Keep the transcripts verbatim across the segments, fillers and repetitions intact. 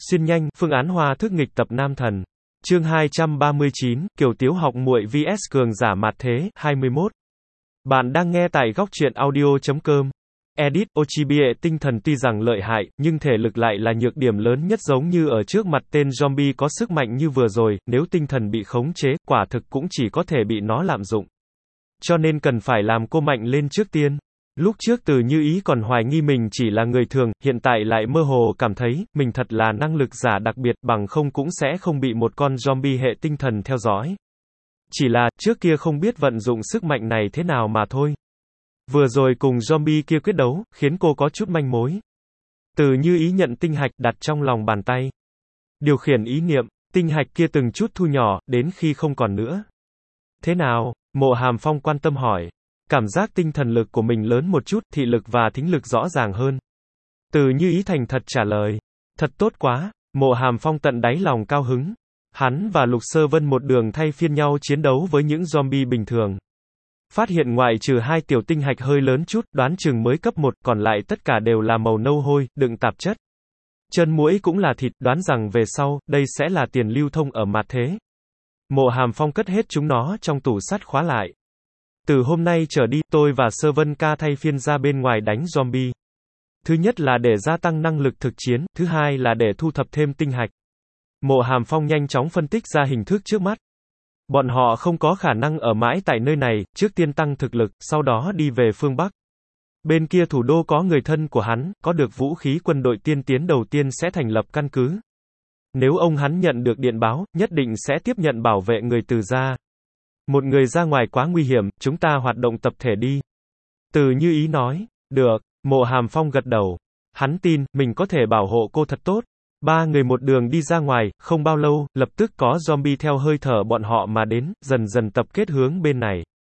Xuyên nhanh, phương án hoa thức nghịch tập nam thần. Chương hai trăm ba mươi chín, Kiều Tiếu học muội vs cường giả mạt thế, hai mươi mốt. Bạn đang nghe tại góc truyện audio chấm com. Edit, Ochibie tinh thần tuy rằng lợi hại, nhưng thể lực lại là nhược điểm lớn nhất giống như ở trước mặt tên zombie có sức mạnh như vừa rồi, nếu tinh thần bị khống chế, quả thực cũng chỉ có thể bị nó lạm dụng. Cho nên cần phải làm cô mạnh lên trước tiên. Lúc trước Từ Như Ý còn hoài nghi mình chỉ là người thường, hiện tại lại mơ hồ cảm thấy, mình thật là năng lực giả đặc biệt, bằng không cũng sẽ không bị một con zombie hệ tinh thần theo dõi. Chỉ là, trước kia không biết vận dụng sức mạnh này thế nào mà thôi. Vừa rồi cùng zombie kia quyết đấu, khiến cô có chút manh mối. Từ Như Ý nhận tinh hạch đặt trong lòng bàn tay. Điều khiển ý niệm, tinh hạch kia từng chút thu nhỏ, đến khi không còn nữa. Thế nào? Mộ Hàm Phong quan tâm hỏi. Cảm giác tinh thần lực của mình lớn một chút, thị lực và thính lực rõ ràng hơn. Từ Như Ý thành thật trả lời. Thật tốt quá. Mộ Hàm Phong tận đáy lòng cao hứng. Hắn và Lục Sơ Vân một đường thay phiên nhau chiến đấu với những zombie bình thường. Phát hiện ngoại trừ hai tiểu tinh hạch hơi lớn chút, đoán chừng mới cấp một, còn lại tất cả đều là màu nâu hôi, đựng tạp chất. Chân muỗi cũng là thịt, đoán rằng về sau, đây sẽ là tiền lưu thông ở mạt thế. Mộ Hàm Phong cất hết chúng nó trong tủ sắt khóa lại. Từ hôm nay trở đi, tôi và Sơ Vân ca thay phiên ra bên ngoài đánh zombie. Thứ nhất là để gia tăng năng lực thực chiến, thứ hai là để thu thập thêm tinh hạch. Mộ Hàm Phong nhanh chóng phân tích ra hình thức trước mắt. Bọn họ không có khả năng ở mãi tại nơi này, trước tiên tăng thực lực, sau đó đi về phương Bắc. Bên kia thủ đô có người thân của hắn, có được vũ khí quân đội tiên tiến đầu tiên sẽ thành lập căn cứ. Nếu ông hắn nhận được điện báo, nhất định sẽ tiếp nhận bảo vệ người Từ gia. Một người ra ngoài quá nguy hiểm, chúng ta hoạt động tập thể đi. Từ Như Ý nói. Được. Mộ Hàm Phong gật đầu. Hắn tin, mình có thể bảo hộ cô thật tốt. Ba người một đường đi ra ngoài, không bao lâu, lập tức có zombie theo hơi thở bọn họ mà đến, dần dần tập kết hướng bên này.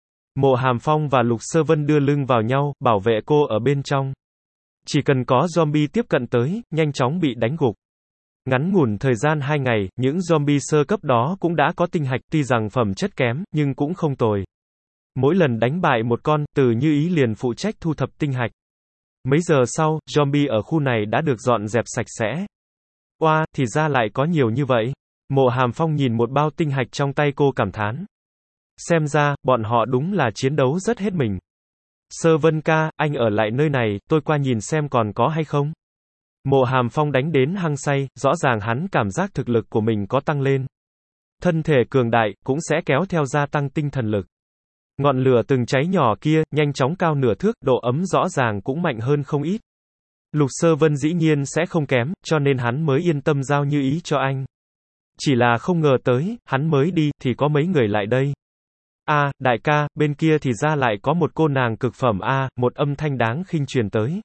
Mộ Hàm Phong và Lục Sơ Vân đưa lưng vào nhau, bảo vệ cô ở bên trong. Chỉ cần có zombie tiếp cận tới, nhanh chóng bị đánh gục. Ngắn ngủn thời gian hai ngày, những zombie sơ cấp đó cũng đã có tinh hạch, tuy rằng phẩm chất kém, nhưng cũng không tồi. Mỗi lần đánh bại một con, Từ Như Ý liền phụ trách thu thập tinh hạch. Mấy giờ sau, zombie ở khu này đã được dọn dẹp sạch sẽ. Oa, thì ra lại có nhiều như vậy. Mộ Hàm Phong nhìn một bao tinh hạch trong tay cô cảm thán. Xem ra, bọn họ đúng là chiến đấu rất hết mình. Sơ Vân ca, anh ở lại nơi này, tôi qua nhìn xem còn có hay không. Mộ Hàm Phong đánh đến hăng say, rõ ràng hắn cảm giác thực lực của mình có tăng lên. Thân thể cường đại, cũng sẽ kéo theo gia tăng tinh thần lực. Ngọn lửa từng cháy nhỏ kia, nhanh chóng cao nửa thước, độ ấm rõ ràng cũng mạnh hơn không ít. Lục Sơ Vân dĩ nhiên sẽ không kém, cho nên hắn mới yên tâm giao Như Ý cho anh. Chỉ là không ngờ tới, hắn mới đi, thì có mấy người lại đây. A, à, đại ca, bên kia thì ra lại có một cô nàng cực phẩm A, à, một âm thanh đáng khinh truyền tới.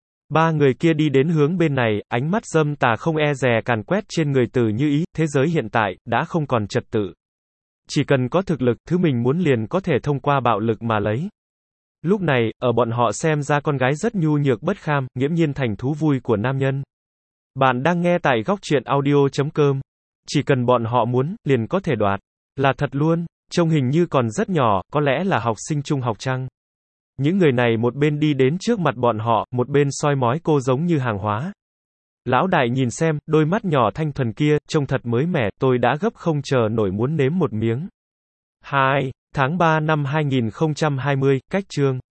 Ba người kia đi đến hướng bên này, ánh mắt dâm tà không e dè càn quét trên người Từ Như Ý, thế giới hiện tại, đã không còn trật tự. Chỉ cần có thực lực, thứ mình muốn liền có thể thông qua bạo lực mà lấy. Lúc này, ở bọn họ xem ra con gái rất nhu nhược bất kham, nghiễm nhiên thành thú vui của nam nhân. Bạn đang nghe tại góc truyện audio chấm com. Chỉ cần bọn họ muốn, liền có thể đoạt. Là thật luôn, trông hình như còn rất nhỏ, có lẽ là học sinh trung học chăng? Những người này một bên đi đến trước mặt bọn họ, một bên soi mói cô giống như hàng hóa. Lão đại nhìn xem, đôi mắt nhỏ thanh thuần kia, trông thật mới mẻ, tôi đã gấp không chờ nổi muốn nếm một miếng. hai. Tháng ba năm hai nghìn không trăm hai mươi, cách chương.